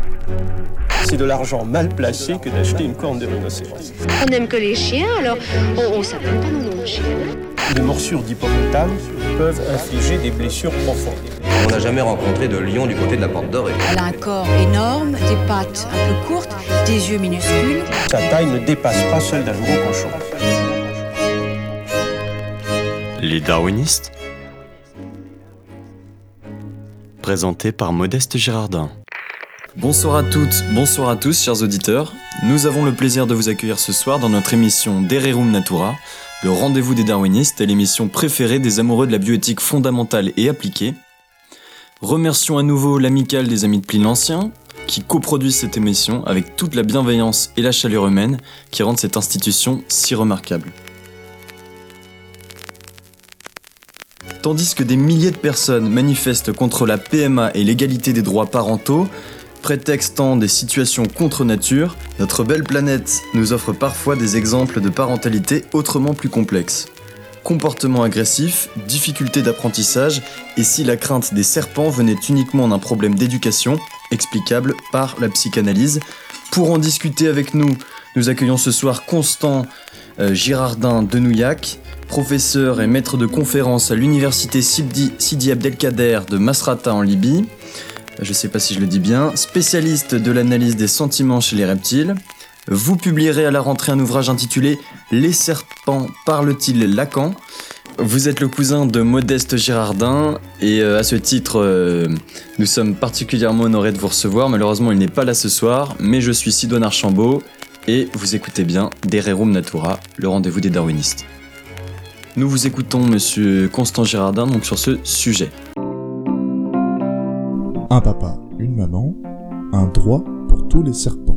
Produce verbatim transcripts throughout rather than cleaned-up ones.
C'est de l'argent mal placé que d'acheter une corne de rhinocéros. On n'aime que les chiens, alors on ne s'appelle pas nos noms de chiens. Les morsures d'hippopotame peuvent infliger des blessures profondes. On n'a jamais rencontré de lion du côté de la Porte Dorée. Elle a un corps énorme, des pattes un peu courtes, des yeux minuscules. Sa taille ne dépasse pas celle d'un gros cochon. Les darwinistes, présenté par Modeste Girardin. Bonsoir à toutes, bonsoir à tous, chers auditeurs. Nous avons le plaisir de vous accueillir ce soir dans notre émission De Rerum Natura, le rendez-vous des darwinistes et l'émission préférée des amoureux de la bioéthique fondamentale et appliquée. Remercions à nouveau l'amicale des Amis de Pline l'Ancien, qui coproduit cette émission avec toute la bienveillance et la chaleur humaine qui rendent cette institution si remarquable. Tandis que des milliers de personnes manifestent contre la P M A et l'égalité des droits parentaux, prétextant des situations contre nature, notre belle planète nous offre parfois des exemples de parentalité autrement plus complexes. Comportement agressif, difficultés d'apprentissage, et si la crainte des serpents venait uniquement d'un problème d'éducation, explicable par la psychanalyse. Pour en discuter avec nous, nous accueillons ce soir Constant euh, Girardin de Nouillac, professeur et maître de conférences à l'université Sidi, Sidi Abdelkader de Masrata en Libye. Je sais pas si je le dis bien, spécialiste de l'analyse des sentiments chez les reptiles. Vous publierez à la rentrée un ouvrage intitulé « Les serpents parlent-ils Lacan ?» Vous êtes le cousin de Modeste Girardin et euh, à ce titre, euh, nous sommes particulièrement honorés de vous recevoir. Malheureusement, il n'est pas là ce soir, mais je suis Sidoine Archambault et vous écoutez bien De Rerum Natura, le rendez-vous des darwinistes. Nous vous écoutons, monsieur Constant Girardin, donc sur ce sujet. Un papa, une maman, un droit pour tous les serpents.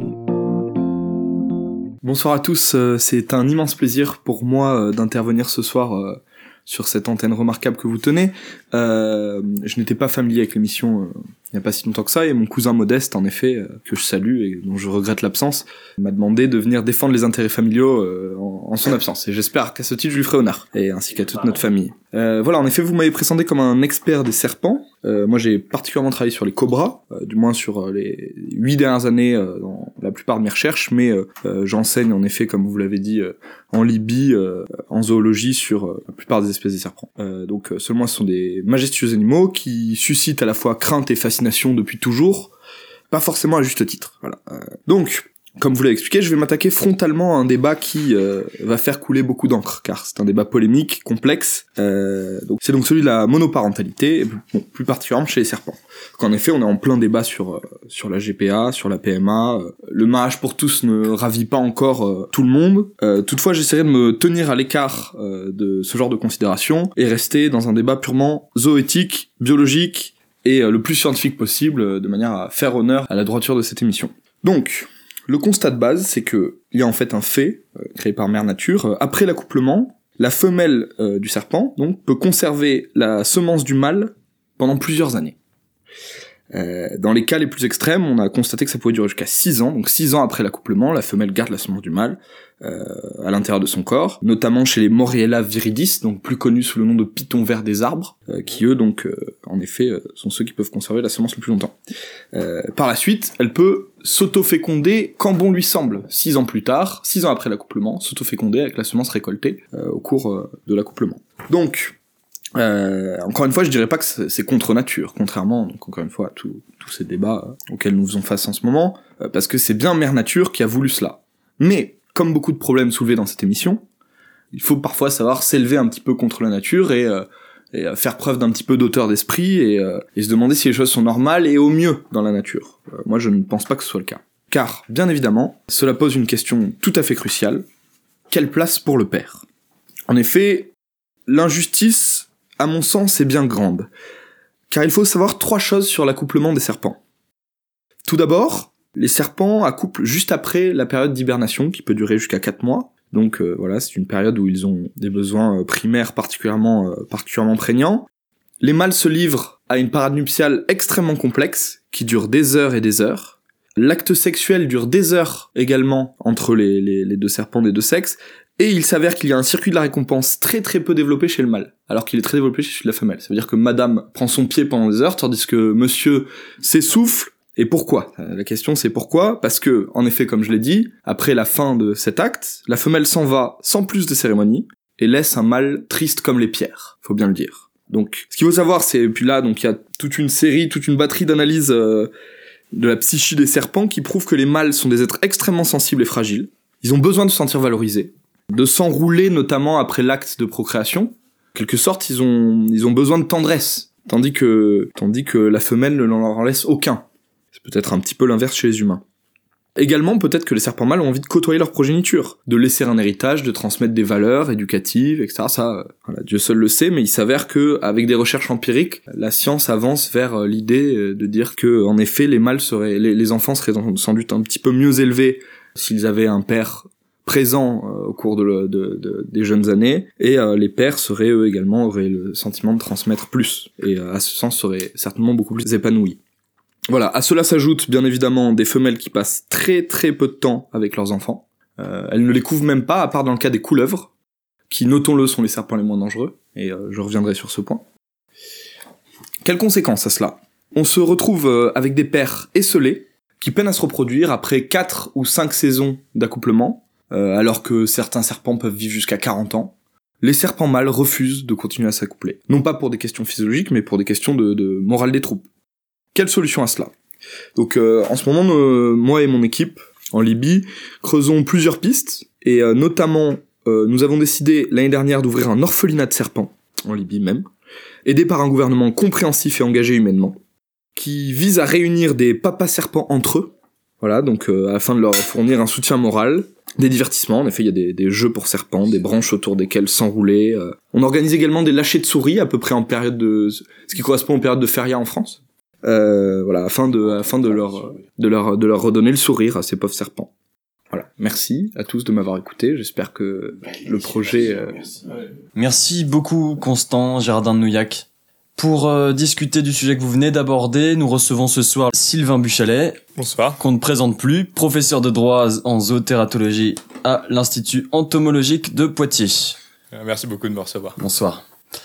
Bonsoir à tous, c'est un immense plaisir pour moi d'intervenir ce soir sur cette antenne remarquable que vous tenez. Euh, je n'étais pas familier avec l'émission euh, il n'y a pas si longtemps que ça, et mon cousin Modeste, en effet, euh, que je salue et dont je regrette l'absence, m'a demandé de venir défendre les intérêts familiaux euh, en, en son absence, et j'espère qu'à ce titre je lui ferai honneur, et ainsi qu'à toute notre famille. Euh, voilà, en effet, vous m'avez présenté comme un expert des serpents. Euh, moi, j'ai particulièrement travaillé sur les cobras, euh, du moins sur euh, les huit dernières années euh, dans la plupart de mes recherches, mais euh, euh, j'enseigne en effet, comme vous l'avez dit, euh, en Libye, euh, en zoologie, sur euh, la plupart des espèces des serpents. Euh, donc, euh, selon moi, ce sont des majestueux animaux qui suscitent à la fois crainte et fascination depuis toujours, pas forcément à juste titre. Voilà. Euh, donc, comme vous l'avez expliqué, je vais m'attaquer frontalement à un débat qui euh, va faire couler beaucoup d'encre, car c'est un débat polémique, complexe. Euh, donc, c'est donc celui de la monoparentalité, et bon, plus particulièrement chez les serpents. Donc, en effet, on est en plein débat sur euh, sur la G P A, sur la P M A. Euh, le mariage pour tous ne ravit pas encore euh, tout le monde. Euh, toutefois, j'essaierai de me tenir à l'écart euh, de ce genre de considérations et rester dans un débat purement zoéthique, biologique et euh, le plus scientifique possible, euh, de manière à faire honneur à la droiture de cette émission. Donc, le constat de base, c'est que il y a en fait un fait euh, créé par Mère Nature. Euh, après l'accouplement, la femelle euh, du serpent donc peut conserver la semence du mâle pendant plusieurs années. Euh, dans les cas les plus extrêmes, on a constaté que ça pouvait durer jusqu'à six ans. Donc six ans après l'accouplement, la femelle garde la semence du mâle euh, à l'intérieur de son corps, notamment chez les Moriella viridis, donc plus connus sous le nom de pythons verts des arbres, euh, qui eux donc euh, en effet euh, sont ceux qui peuvent conserver la semence le plus longtemps. Euh, par la suite, elle peut s'auto-féconder quand bon lui semble. Six ans plus tard, six ans après l'accouplement, s'auto-féconder avec la semence récoltée euh, au cours euh, de l'accouplement. Donc, euh, encore une fois, je dirais pas que c'est contre nature, contrairement, donc encore une fois, à tous ces débats euh, auxquels nous faisons face en ce moment, euh, parce que c'est bien Mère Nature qui a voulu cela. Mais, comme beaucoup de problèmes soulevés dans cette émission, il faut parfois savoir s'élever un petit peu contre la nature et... Euh, et faire preuve d'un petit peu d'auteur d'esprit et, euh, et se demander si les choses sont normales et au mieux dans la nature. Euh, moi, je ne pense pas que ce soit le cas. Car, bien évidemment, cela pose une question tout à fait cruciale. Quelle place pour le père ? En effet, l'injustice, à mon sens, est bien grande. Car il faut savoir trois choses sur l'accouplement des serpents. Tout d'abord, les serpents accouplent juste après la période d'hibernation, qui peut durer jusqu'à quatre mois. Donc euh, voilà, c'est une période où ils ont des besoins euh, primaires particulièrement, euh, particulièrement prégnants. Les mâles se livrent à une parade nuptiale extrêmement complexe, qui dure des heures et des heures. L'acte sexuel dure des heures également entre les, les, les deux serpents des deux sexes, et il s'avère qu'il y a un circuit de la récompense très très peu développé chez le mâle, alors qu'il est très développé chez la femelle. Ça veut dire que madame prend son pied pendant des heures, tandis que monsieur s'essouffle, Et pourquoi ? La question c'est pourquoi ? Parce que, en effet, comme je l'ai dit, après la fin de cet acte, la femelle s'en va sans plus de cérémonie et laisse un mâle triste comme les pierres, faut bien le dire. Donc, ce qu'il faut savoir, c'est, et puis là, donc il y a toute une série, toute une batterie d'analyses euh, de la psyché des serpents qui prouvent que les mâles sont des êtres extrêmement sensibles et fragiles. Ils ont besoin de se sentir valorisés, de s'enrouler notamment après l'acte de procréation. En quelque sorte, ils ont, ils ont besoin de tendresse, tandis que, tandis que la femelle ne leur en laisse aucun. C'est peut-être un petit peu l'inverse chez les humains. Également, peut-être que les serpents mâles ont envie de côtoyer leur progéniture, de laisser un héritage, de transmettre des valeurs éducatives, et cetera. Ça, euh, voilà, Dieu seul le sait, mais il s'avère que, avec des recherches empiriques, la science avance vers euh, l'idée euh, de dire que, en effet, les mâles seraient, les, les enfants seraient sans doute un petit peu mieux élevés s'ils avaient un père présent euh, au cours de, le, de, de des jeunes années, et euh, les pères seraient eux également auraient le sentiment de transmettre plus, et euh, à ce sens seraient certainement beaucoup plus épanouis. Voilà, à cela s'ajoutent bien évidemment des femelles qui passent très très peu de temps avec leurs enfants. Euh, elles ne les couvrent même pas, à part dans le cas des couleuvres, qui, notons-le, sont les serpents les moins dangereux, et euh, je reviendrai sur ce point. Quelles conséquences à cela ? On se retrouve euh, avec des pères esselés, qui peinent à se reproduire après quatre ou cinq saisons d'accouplement, euh, alors que certains serpents peuvent vivre jusqu'à quarante ans. Les serpents mâles refusent de continuer à s'accoupler. Non pas pour des questions physiologiques, mais pour des questions de, de morale des troupes. Quelle solution à cela ? Donc euh, en ce moment, euh, moi et mon équipe, en Libye, creusons plusieurs pistes, et euh, notamment, euh, nous avons décidé l'année dernière d'ouvrir un orphelinat de serpents, en Libye même, aidé par un gouvernement compréhensif et engagé humainement, qui vise à réunir des papas serpents entre eux, voilà, donc euh, afin de leur fournir un soutien moral, des divertissements, en effet il y a des, des jeux pour serpents, des branches autour desquelles s'enrouler, euh. On organise également des lâchers de souris, à peu près en période de... ce qui correspond aux périodes de feria en France. Euh, voilà, afin de, afin de leur, de leur, de leur redonner le sourire à ces pauvres serpents. Voilà. Merci à tous de m'avoir écouté. J'espère que le projet. Euh... Merci beaucoup, Constant Girardin de Nouillac. Pour euh, discuter du sujet que vous venez d'aborder, nous recevons ce soir Sylvain Buchalet. Bonsoir. Qu'on ne présente plus, professeur de droit en zootératologie à l'Institut entomologique de Poitiers. Merci beaucoup de me recevoir. Bonsoir.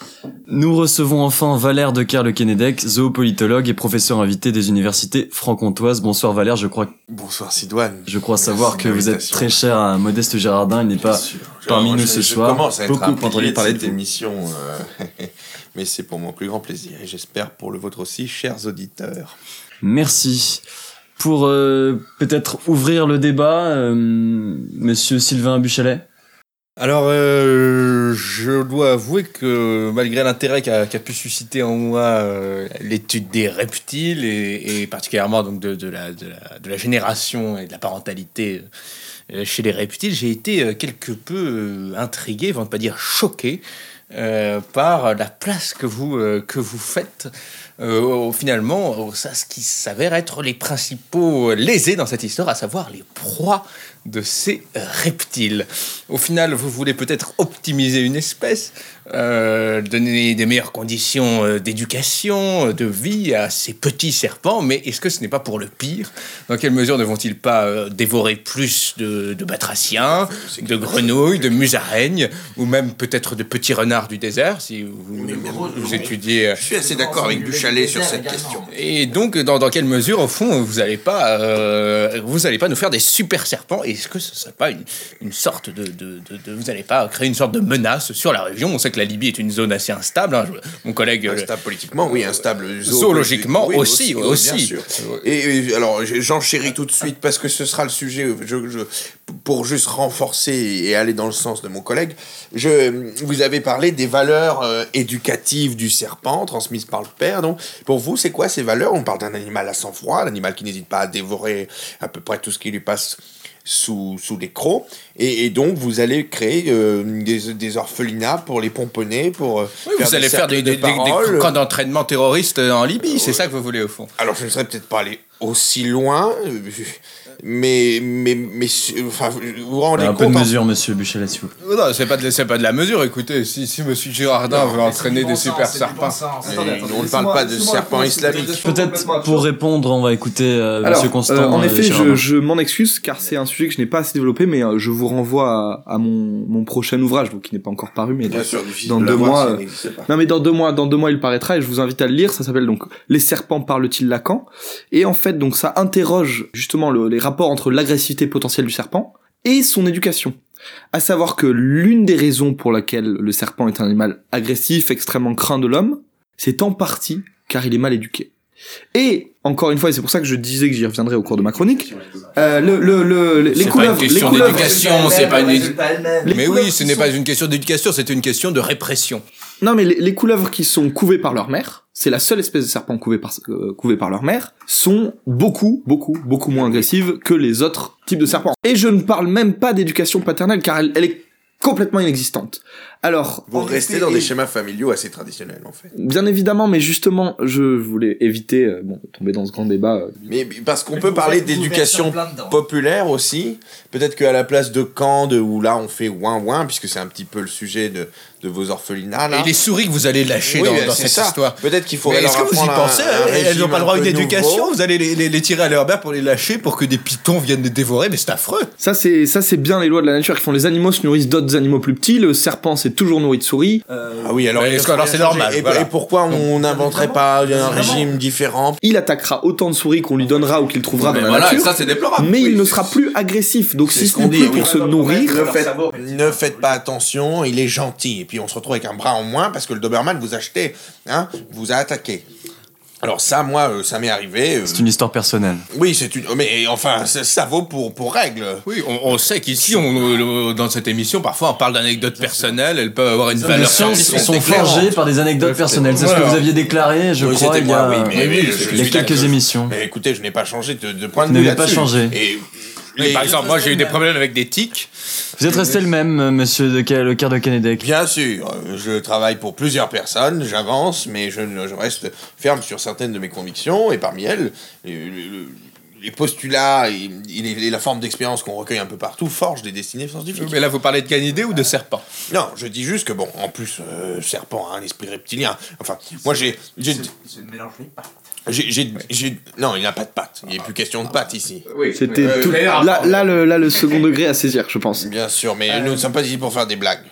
Nous recevons enfin Valère de Kerle-Kenedec, zoopolitologue et professeur invité des universités franc-comtoises. Bonsoir Valère, je crois. Bonsoir Sidoine. Je crois savoir que vous êtes très cher à Modeste Girardin, il n'est pas parmi je, nous je, ce je soir. Je commence à être beaucoup entendu parler de cette émission, euh, mais c'est pour mon plus grand plaisir et j'espère pour le vôtre aussi, chers auditeurs. Merci. Pour euh, peut-être ouvrir le débat, euh, Monsieur Sylvain Buchalet. Alors, euh, je dois avouer que malgré l'intérêt qu'a, qu'a pu susciter en moi euh, l'étude des reptiles et, et particulièrement donc de, de, la, de, la, de la génération et de la parentalité euh, chez les reptiles, j'ai été euh, quelque peu euh, intrigué, avant de pas dire choqué, euh, par la place que vous euh, que vous faites euh, finalement au ça ce qui s'avère être les principaux lésés dans cette histoire, à savoir les proies de ces reptiles. Au final, vous voulez peut-être optimiser une espèce, euh, donner des meilleures conditions euh, d'éducation, de vie à ces petits serpents, mais est-ce que ce n'est pas pour le pire ? Dans quelle mesure ne vont-ils pas euh, dévorer plus de, de batraciens, de grenouilles, de musaraignes, ou même peut-être de petits renards du désert, si vous, vous, vous étudiez... Euh... Je suis assez d'accord avec Buchalet sur cette question. Et donc, dans, dans quelle mesure, au fond, vous n'allez pas, euh, vous n'allez pas nous faire des super serpents ? Est-ce que ce ne serait pas une, une sorte de, de, de, de... Vous n'allez pas créer une sorte de menace sur la région ? On sait que la Libye est une zone assez instable. Hein. Mon collègue... Instable politiquement, oui. Instable zoologiquement, oui, aussi, aussi, aussi. Bien sûr. Et, et alors, j'enchéris tout de suite parce que ce sera le sujet. Je, je, pour juste renforcer et aller dans le sens de mon collègue, je, vous avez parlé des valeurs euh, éducatives du serpent transmises par le père. Donc, pour vous, c'est quoi ces valeurs ? On parle d'un animal à sang-froid, l'animal qui n'hésite pas à dévorer à peu près tout ce qui lui passe sous, sous les crocs, et, et donc vous allez créer euh, des, des orphelinats pour les pomponner, pour euh, oui, faire vous allez faire des, des, des, des camps d'entraînement terroristes en Libye, c'est ça que vous voulez au fond. Alors je ne serais peut-être pas allé aussi loin, mais mais mais enfin vous vous rendez un compte peu de mesure, monsieur Buchalet, s'il vous plaît. Non, c'est pas de c'est pas de la mesure. Écoutez, si si monsieur Girardin veut entraîner des super serpents, on ne parle pas de serpents islamiques. Peut-être pour répondre, on va écouter euh, Alors, monsieur Constant. Euh, en effet, euh, je, je m'en excuse car c'est un sujet que je n'ai pas assez développé, mais euh, je vous renvoie à, à mon mon prochain ouvrage, donc qui n'est pas encore paru, mais Bien dans, sûr, dans deux mois. Euh, non, mais dans deux mois, dans deux mois, il paraîtra et je vous invite à le lire. Ça s'appelle donc Les serpents parlent-ils Lacan ? Et en fait, fait, donc ça interroge justement le, les rapports entre l'agressivité potentielle du serpent et son éducation. À savoir que l'une des raisons pour laquelle le serpent est un animal agressif, extrêmement craint de l'homme, c'est en partie car il est mal éduqué. Et, encore une fois, et c'est pour ça que je disais que j'y reviendrai au cours de ma chronique, euh, le, le, le, les c'est couleuvres... pas une question les couleuvres, d'éducation, c'est pas une... Les Mais couleuvres oui, ce qui n'est sont- pas une question d'éducation, c'est une question de répression. Non, mais les, les couleuvres qui sont couvées par leur mère, c'est la seule espèce de serpent couvée par, euh, couvée par leur mère, sont beaucoup, beaucoup, beaucoup moins agressives que les autres types de serpents. Et je ne parle même pas d'éducation paternelle, car elle, elle est complètement inexistante. Alors... Vous restez dans des schémas familiaux assez traditionnels, en fait. Bien évidemment, mais justement, je voulais éviter euh, bon, de tomber dans ce grand débat. Euh, Mais parce qu'on peut parler d'éducation populaire aussi. Peut-être qu'à la place de Caen, de, où là on fait ouin ouin, puisque c'est un petit peu le sujet de, de vos orphelinats. Là. Et les souris que vous allez lâcher Oui, dans, ben, dans c'est cette ça. histoire. Peut-être qu'il faudrait Mais est-ce leur que vous y apprendre un- pensez un Elles régime n'ont pas le un droit à une peu éducation, nouveau. vous allez les, les, les tirer à leur mère pour les lâcher, pour que des pitons viennent les dévorer, mais c'est affreux. Ça, c'est ça, c'est bien les lois de la nature qui font les animaux se nourrissent d'autres animaux plus petits. Le serpent s'est toujours nourri de souris. Euh, Ah oui, alors, Mais il est-ce que- alors c'est faudrait normal, changer. Et, voilà. et pourquoi on n'inventerait pas un régime différent? Il attaquera autant de souris qu'on lui donnera ou qu'il trouvera Mais dans la voilà, nature. ça c'est déplorable. Mais Oui, il ne c'est- sera plus agressif. Donc c'est si ce ce n'est qu'on plus dit, pour oui. se nourrir, Ne faites, ne faites pas attention, il est gentil. Et puis on se retrouve avec un bras en moins parce que le Doberman vous a acheté, hein, vous a attaqué. Alors ça, moi, euh, ça m'est arrivé. euh, C'est une histoire personnelle. Oui, c'est une. Mais enfin, ça, ça vaut pour, pour règle. Oui, on, on sait qu'ici, on, on- dans cette émission, parfois on parle d'anecdotes personnelles, elles peuvent avoir une Les valeur sciences scientifique. sont éclairante. forgées par des anecdotes personnelles. C'est ce que Voilà. vous aviez déclaré, je Oui, crois, c'était il y a, moi, oui, mais oui, je- je il y a suis quelques d'accord. émissions. Mais écoutez, je n'ai pas changé de, de point de Vous vue n'avez pas là-dessus. changé. Et Mais les- par exemple, moi j'ai eu des problèmes avec des tiques. Vous êtes resté le même, euh, monsieur de Ca- le quart de Kennedec. Bien sûr, euh, je travaille pour plusieurs personnes, j'avance, mais je, ne- je reste ferme sur certaines de mes convictions, et parmi elles, les, les- les postulats et, et les- et la forme d'expérience qu'on recueille un peu partout forgent des destinées scientifiques. Mais là, vous parlez de canidés ou de serpents? Non, je dis juste que, bon, en plus, euh, serpent a un esprit reptilien. Enfin, moi j'ai... j'ai j'ai, j'ai, j'ai- non, il n'a pas de pattes. Il n'est plus question de pattes ici. c'était Euh, tout. mais- Là, là, le, là, le second degré à saisir, je pense. Bien sûr, mais nous ne sommes pas ici pour faire des blagues.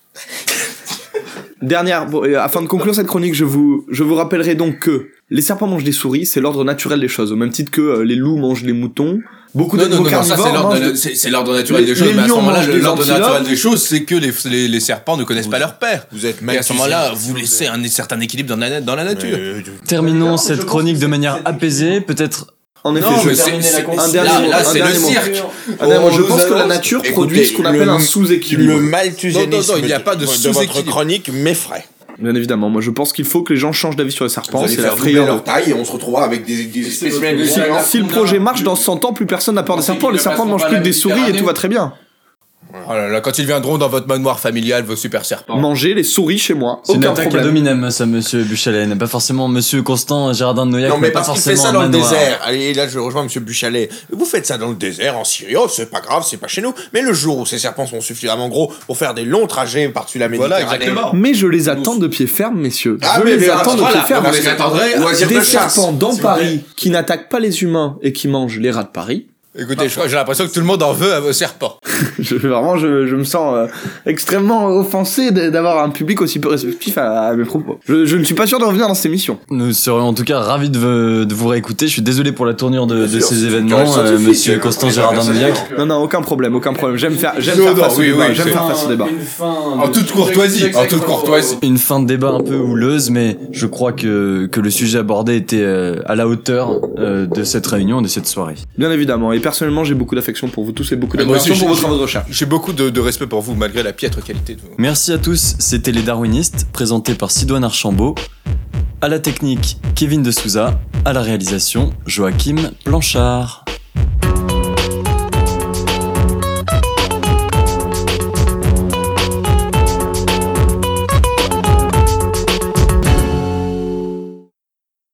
Dernière, bon, euh, afin de conclure cette chronique, je vous, je vous rappellerai donc que les serpents mangent des souris, c'est l'ordre naturel des choses, au même titre que euh, les loups mangent les moutons. Beaucoup Non, non, d'animaux non, non, ça carnivores c'est l'ordre, mangent de- c'est- c'est l'ordre naturel Les- des choses, les mais à ce lions moment-là, mangent le- des l'ordre antilopes. naturel des choses, c'est que les, les, les serpents ne connaissent pas leur père. Vous êtes Et à ce malthusien. moment-là, vous laissez un certain équilibre dans la, dans la nature. Euh, Terminons cette chronique de manière apaisée, peut-être. En effet, Non, je mais vais c'est- terminer c'est- la con- un c'est- dernier là- mot, là, un c'est le dernier mot. cirque. Un dernier mot. Je On pense nous que la annonce- nature Écoutez, produit ce qu'on appelle le- un sous-équilibre. Le malthusianisme Non, non, non, il n'y a pas de de votre sous-équilibre. chronique m'effraie. Bien évidemment, moi je pense qu'il faut que les gens changent d'avis sur les Vous serpents, allez c'est la faire doubler frayeur. leur taille et on se retrouvera avec des, des spécimens Si, géants. si le projet marche dans cent ans, plus personne n'a peur des serpents, les serpents ne mangent plus que des souris et tout va très bien. Oh là là, quand ils viendront dans votre manoir familial, vos super serpents. Manger les souris chez moi, C'est une aucun attaque à problème. dominem, ça, monsieur Buchalet. Pas forcément monsieur Constant Gérardin de Noillac, Non, mais pas parce qu'il fait forcément ça dans un le manoir. désert. Allez, là, je rejoins monsieur Buchalet. Vous faites ça dans le désert, en Syrie. Oh, c'est pas grave, c'est pas chez nous. Mais le jour où ces serpents sont suffisamment gros pour faire des longs trajets par-dessus la Voilà, Méditerranée. exactement. Mais je les attends de pied ferme, messieurs. Ah, je mais les bien, attends de voilà, pied ferme. vous Parce les que attendrez loisir des de chasse, serpents dans s'il vous plaît. Paris qui n'attaquent pas les humains et qui mangent les rats de Paris. Écoutez, je crois que j'ai l'impression que tout le monde en veut à vos serpents. Je, vraiment, je, je me sens euh, extrêmement offensé de- d'avoir un public aussi peu réceptif à, à mes propos. Je, je ne suis pas sûr de revenir dans cette émission. Nous serions en tout cas ravis de, vous- de vous réécouter. Je suis désolé pour la tournure de, de sûr, ces c'est une événements, carrière euh, scientifique, monsieur euh, Constant les Gérardin de Noillac. organisations. Non, non, aucun problème, aucun problème. J'aime faire, j'aime Non, faire non, face au oui, débat. oui, J'aime c'est- faire face au débat. En toute courtoisie, en toute courtoisie. Une fin de débat un peu houleuse, mais je crois que, que le sujet abordé était euh, à la hauteur euh, de cette réunion, de cette soirée. Bien évidemment. Et personnellement, j'ai beaucoup d'affection pour vous tous et beaucoup Ah, moi aussi, d'admiration pour j'ai- vos travaux de recherche. J'ai beaucoup de, de respect pour vous, malgré la piètre qualité de vous. Merci à tous, c'était Les Darwinistes, présentés par Sidoine Archambault. À la technique, Kevin de Souza. À la réalisation, Joachim Blanchard.